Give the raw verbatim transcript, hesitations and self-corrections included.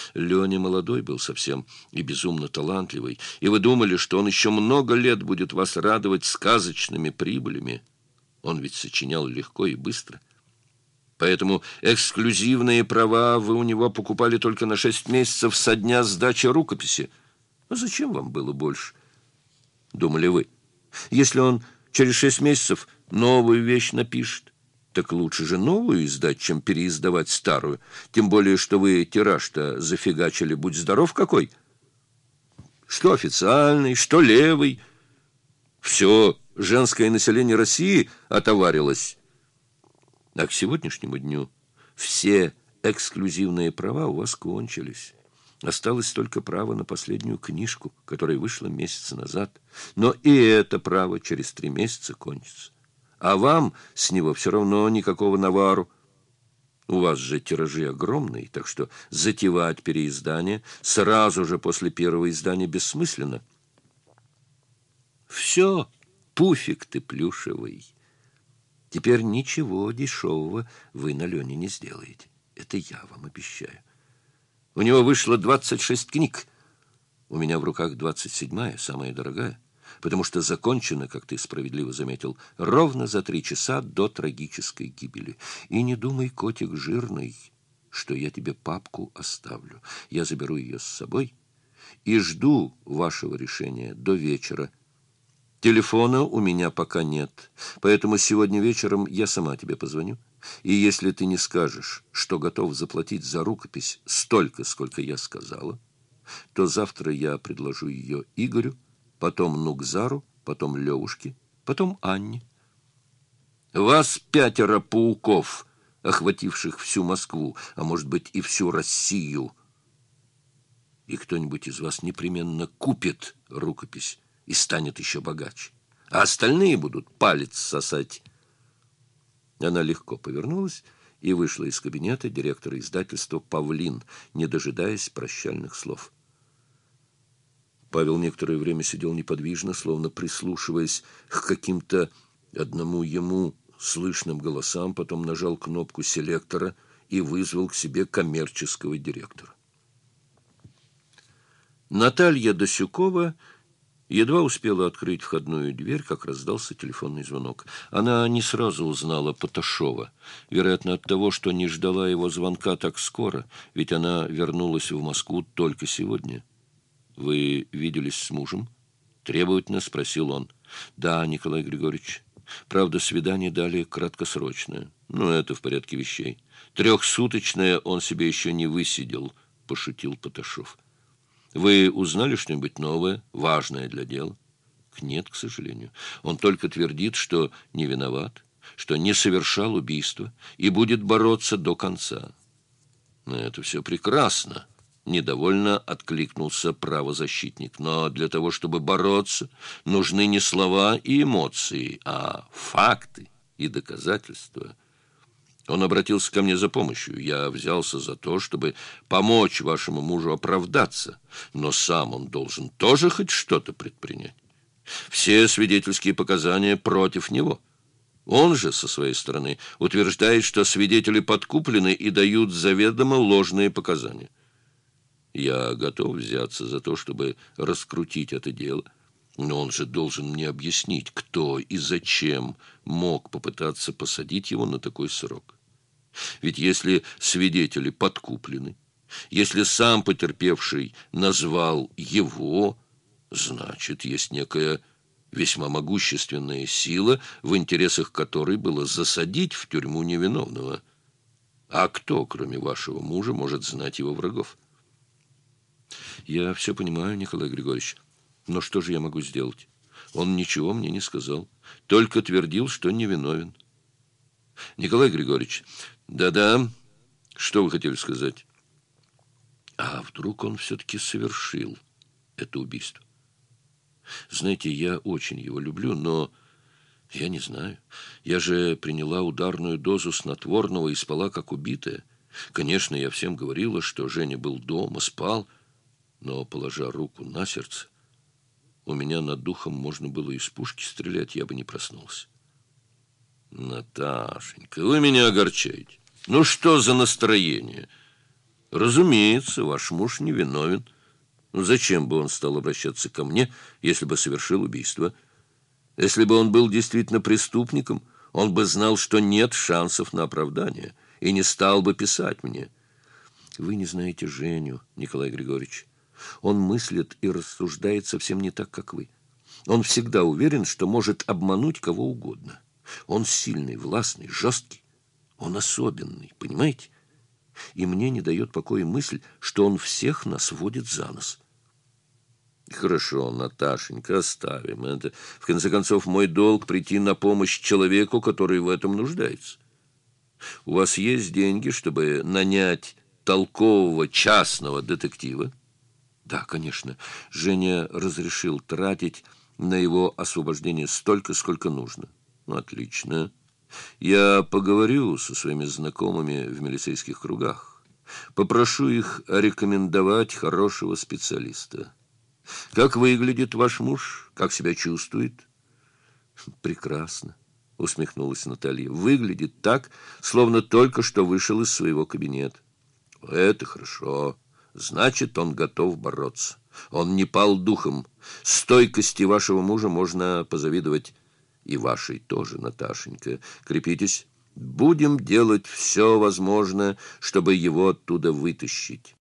Леня молодой был совсем и безумно талантливый, и вы думали, что он еще много лет будет вас радовать сказочными прибылями. Он ведь сочинял легко и быстро. Поэтому эксклюзивные права вы у него покупали только на шесть месяцев со дня сдачи рукописи. А зачем вам было больше? Думали вы. Если он через шесть месяцев новую вещь напишет, так лучше же новую издать, чем переиздавать старую. Тем более, что вы тираж-то зафигачили, будь здоров какой. Что официальный, что левый. Все женское население России отоварилось. А к сегодняшнему дню все эксклюзивные права у вас кончились. Осталось только право на последнюю книжку, которая вышла месяц назад. Но и это право через три месяца кончится. А вам с него все равно никакого навару. У вас же тиражи огромные, так что затевать переиздание сразу же после первого издания бессмысленно. Все, пуфик ты плюшевый. Теперь ничего дешевого вы на Лене не сделаете. Это я вам обещаю. У него вышло двадцать шесть книг. У меня в руках двадцать седьмая, самая дорогая, потому что закончена, как ты справедливо заметил, ровно за три часа до трагической гибели. И не думай, котик жирный, что я тебе папку оставлю. Я заберу ее с собой и жду вашего решения до вечера. Телефона у меня пока нет, поэтому сегодня вечером я сама тебе позвоню. И если ты не скажешь, что готов заплатить за рукопись столько, сколько я сказала, то завтра я предложу ее Игорю, потом Нукзару, потом Левушке, потом Анне. Вас пятеро пауков, охвативших всю Москву, а может быть и всю Россию. И кто-нибудь из вас непременно купит рукопись и станет еще богаче, а остальные будут палец сосать. Она легко повернулась и вышла из кабинета директора издательства «Павлин», не дожидаясь прощальных слов. Павел некоторое время сидел неподвижно, словно прислушиваясь к каким-то одному ему слышным голосам, потом нажал кнопку селектора и вызвал к себе коммерческого директора. Наталья Досюкова едва успела открыть входную дверь, как раздался телефонный звонок. Она не сразу узнала Поташова, вероятно, от того, что не ждала его звонка так скоро, ведь она вернулась в Москву только сегодня. «Вы виделись с мужем?» — требовательно спросил он. «Да, Николай Григорьевич. Правда, свидание дали краткосрочное. Но это в порядке вещей. Трехсуточное он себе еще не высидел», — пошутил Поташов. «Вы узнали что-нибудь новое, важное для дела?» «Нет, к сожалению. Он только твердит, что не виноват, что не совершал убийства и будет бороться до конца». «Это все прекрасно», — недовольно откликнулся правозащитник. «Но для того, чтобы бороться, нужны не слова и эмоции, а факты и доказательства». Он обратился ко мне за помощью. Я взялся за то, чтобы помочь вашему мужу оправдаться, но сам он должен тоже хоть что-то предпринять. Все свидетельские показания против него. Он же, со своей стороны, утверждает, что свидетели подкуплены и дают заведомо ложные показания. Я готов взяться за то, чтобы раскрутить это дело, но он же должен мне объяснить, кто и зачем мог попытаться посадить его на такой срок. Ведь если свидетели подкуплены, если сам потерпевший назвал его, значит, есть некая весьма могущественная сила, в интересах которой было засадить в тюрьму невиновного. А кто, кроме вашего мужа, может знать его врагов? Я все понимаю, Николай Григорьевич, но что же я могу сделать? Он ничего мне не сказал, только твердил, что невиновен. Николай Григорьевич, да-да, что вы хотели сказать? А вдруг он все-таки совершил это убийство? Знаете, я очень его люблю, но я не знаю. Я же приняла ударную дозу снотворного и спала как убитая. Конечно, я всем говорила, что Женя был дома, спал, но, положа руку на сердце, у меня над духом можно было из пушки стрелять, я бы не проснулся. Наташенька, вы меня огорчаете. Ну что за настроение? Разумеется, ваш муж невиновен. Ну, зачем бы он стал обращаться ко мне, если бы совершил убийство? Если бы он был действительно преступником, он бы знал, что нет шансов на оправдание, и не стал бы писать мне. Вы не знаете Женю, Николай Григорьевич. Он мыслит и рассуждает совсем не так, как вы. Он всегда уверен, что может обмануть кого угодно. Он сильный, властный, жесткий. Он особенный, понимаете? И мне не дает покоя мысль, что он всех нас водит за нос. Хорошо, Наташенька, оставим это. В конце концов, мой долг прийти на помощь человеку, который в этом нуждается. У вас есть деньги, чтобы нанять толкового частного детектива? Да, конечно. Женя разрешил тратить на его освобождение столько, сколько нужно. Ну, отлично. Я поговорю со своими знакомыми в милицейских кругах. Попрошу их рекомендовать хорошего специалиста. Как выглядит ваш муж? Как себя чувствует? Прекрасно, усмехнулась Наталья. Выглядит так, словно только что вышел из своего кабинета. Это хорошо. Значит, он готов бороться. Он не пал духом. Стойкости вашего мужа можно позавидовать. И вашей тоже, Наташенька. Крепитесь. Будем делать все возможное, чтобы его оттуда вытащить.